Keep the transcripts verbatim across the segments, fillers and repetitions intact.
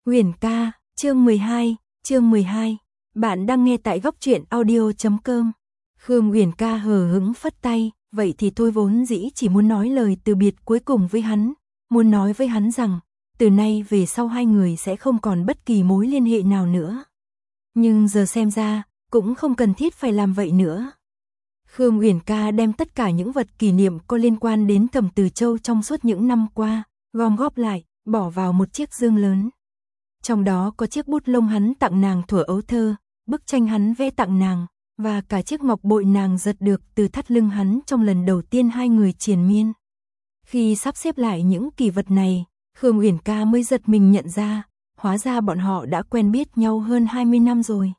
Huyền ca, chương mười hai, chương mười hai. Bạn đang nghe tại góc truyện audio chấm com. Khương Huyền ca hờ hững phất tay, vậy thì tôi vốn dĩ chỉ muốn nói lời từ biệt cuối cùng với hắn, muốn nói với hắn rằng, từ nay về sau hai người sẽ không còn bất kỳ mối liên hệ nào nữa. Nhưng giờ xem ra, cũng không cần thiết phải làm vậy nữa. Khương Huyền ca đem tất cả những vật kỷ niệm có liên quan đến Thẩm Từ Châu trong suốt những năm qua, gom góp lại, bỏ vào một chiếc dương lớn. Trong đó có chiếc bút lông hắn tặng nàng thuở ấu thơ, bức tranh hắn vẽ tặng nàng, và cả chiếc ngọc bội nàng giật được từ thắt lưng hắn trong lần đầu tiên hai người triền miên. Khi sắp xếp lại những kỷ vật này, Khương Huyền ca mới giật mình nhận ra, hóa ra bọn họ đã quen biết nhau hơn hai mươi năm rồi.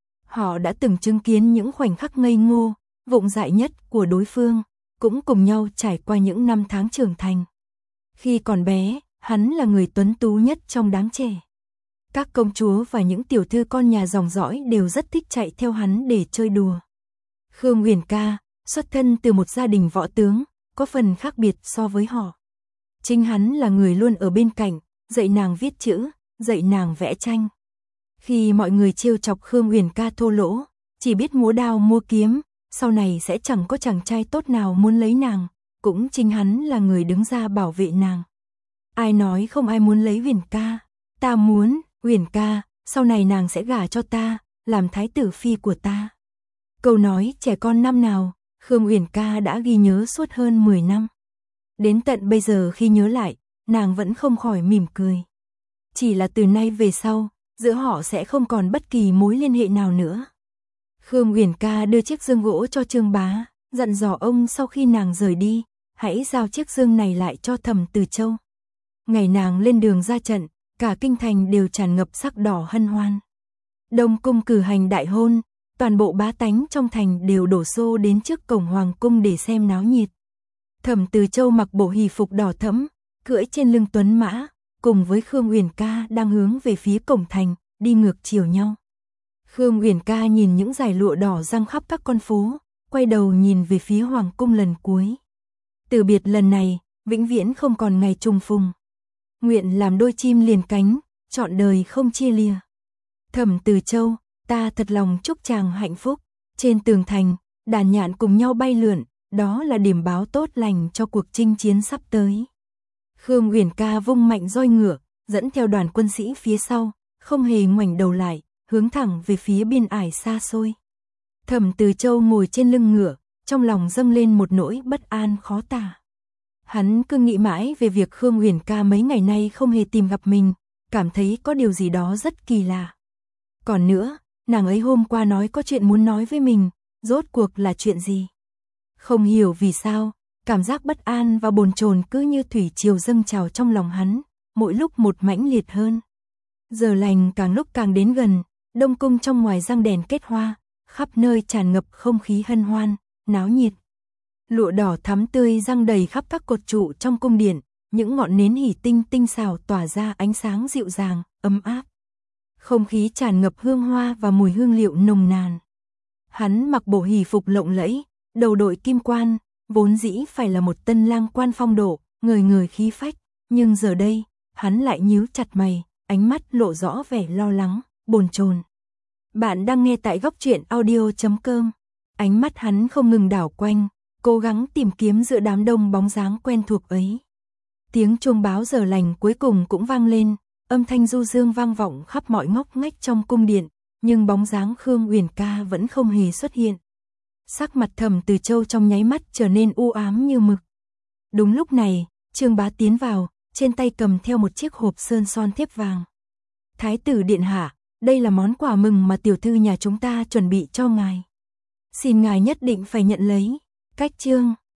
Họ đã từng chứng kiến những khoảnh khắc ngây ngô, vụng dại nhất của đối phương, cũng cùng nhau trải qua những năm tháng trưởng thành. Khi còn bé, hắn là người tuấn tú nhất trong đám trẻ. Các công chúa và những tiểu thư con nhà dòng dõi đều rất thích chạy theo hắn để chơi đùa. Khương Huyền ca, xuất thân từ một gia đình võ tướng, có phần khác biệt so với họ. Chính hắn là người luôn ở bên cạnh, dạy nàng viết chữ, dạy nàng vẽ tranh. Khi mọi người trêu chọc Khương Huyền ca thô lỗ, chỉ biết múa đao múa kiếm, sau này sẽ chẳng có chàng trai tốt nào muốn lấy nàng, cũng chính hắn là người đứng ra bảo vệ nàng. Ai nói không ai muốn lấy Huyền ca, ta muốn, Huyền ca, sau này nàng sẽ gả cho ta, làm thái tử phi của ta. Câu nói trẻ con năm nào, Khương Huyền ca đã ghi nhớ suốt hơn mười năm. Đến tận bây giờ khi nhớ lại, nàng vẫn không khỏi mỉm cười. Chỉ là từ nay về sau, giữa họ sẽ không còn bất kỳ mối liên hệ nào nữa. Khương Huyền ca đưa chiếc dương gỗ cho Trương Bá, dặn dò ông sau khi nàng rời đi, hãy giao chiếc dương này lại cho Thẩm Từ Châu. Ngày nàng lên đường ra trận, cả kinh thành đều tràn ngập sắc đỏ hân hoan. Đông cung cử hành đại hôn, toàn bộ bá tánh trong thành đều đổ xô đến trước cổng hoàng cung để xem náo nhiệt. Thẩm Từ Châu mặc bộ hỷ phục đỏ thẫm, cưỡi trên lưng tuấn mã, cùng với Khương Huyền ca đang hướng về phía cổng thành, đi ngược chiều nhau. Khương Huyền ca nhìn những dải lụa đỏ giăng khắp các con phố, quay đầu nhìn về phía hoàng cung lần cuối. Từ biệt lần này, vĩnh viễn không còn ngày trùng phùng. Nguyện làm đôi chim liền cánh, trọn đời không chia lìa. Thẩm Từ Châu, ta thật lòng chúc chàng hạnh phúc. Trên tường thành, đàn nhạn cùng nhau bay lượn, đó là điểm báo tốt lành cho cuộc chinh chiến sắp tới. Khương Huyền ca vung mạnh roi ngựa, dẫn theo đoàn quân sĩ phía sau, không hề ngoảnh đầu lại, hướng thẳng về phía biên ải xa xôi. Thẩm Từ Châu ngồi trên lưng ngựa, trong lòng dâng lên một nỗi bất an khó tả. Hắn cứ nghĩ mãi về việc Khương Huyền ca mấy ngày nay không hề tìm gặp mình, cảm thấy có điều gì đó rất kỳ lạ. Còn nữa, nàng ấy hôm qua nói có chuyện muốn nói với mình, rốt cuộc là chuyện gì? Không hiểu vì sao, cảm giác bất an và bồn chồn cứ như thủy triều dâng trào trong lòng hắn, mỗi lúc một mãnh liệt hơn. Giờ lành càng lúc càng đến gần, đông cung trong ngoài răng đèn kết hoa, khắp nơi tràn ngập không khí hân hoan, náo nhiệt. Lụa đỏ thắm tươi răng đầy khắp các cột trụ trong cung điện, những ngọn nến hỉ tinh tinh xảo tỏa ra ánh sáng dịu dàng, ấm áp. Không khí tràn ngập hương hoa và mùi hương liệu nồng nàn. Hắn mặc bộ hỷ phục lộng lẫy, đầu đội kim quan, vốn dĩ phải là một tân lang quan phong độ, người người khí phách, nhưng giờ đây, hắn lại nhíu chặt mày, ánh mắt lộ rõ vẻ lo lắng, bồn chồn. Bạn đang nghe tại góc truyện audio chấm com. Ánh mắt hắn không ngừng đảo quanh, cố gắng tìm kiếm giữa đám đông bóng dáng quen thuộc ấy. Tiếng chuông báo giờ lành cuối cùng cũng vang lên, âm thanh du dương vang vọng khắp mọi ngóc ngách trong cung điện, nhưng bóng dáng Khương Huyền ca vẫn không hề xuất hiện. Sắc mặt Thẩm Từ Châu trong nháy mắt trở nên u ám như mực. Đúng lúc này, Trương Bá tiến vào, trên tay cầm theo một chiếc hộp sơn son thiếp vàng. Thái tử điện hạ, đây là món quà mừng mà tiểu thư nhà chúng ta chuẩn bị cho ngài. Xin ngài nhất định phải nhận lấy. Cách chương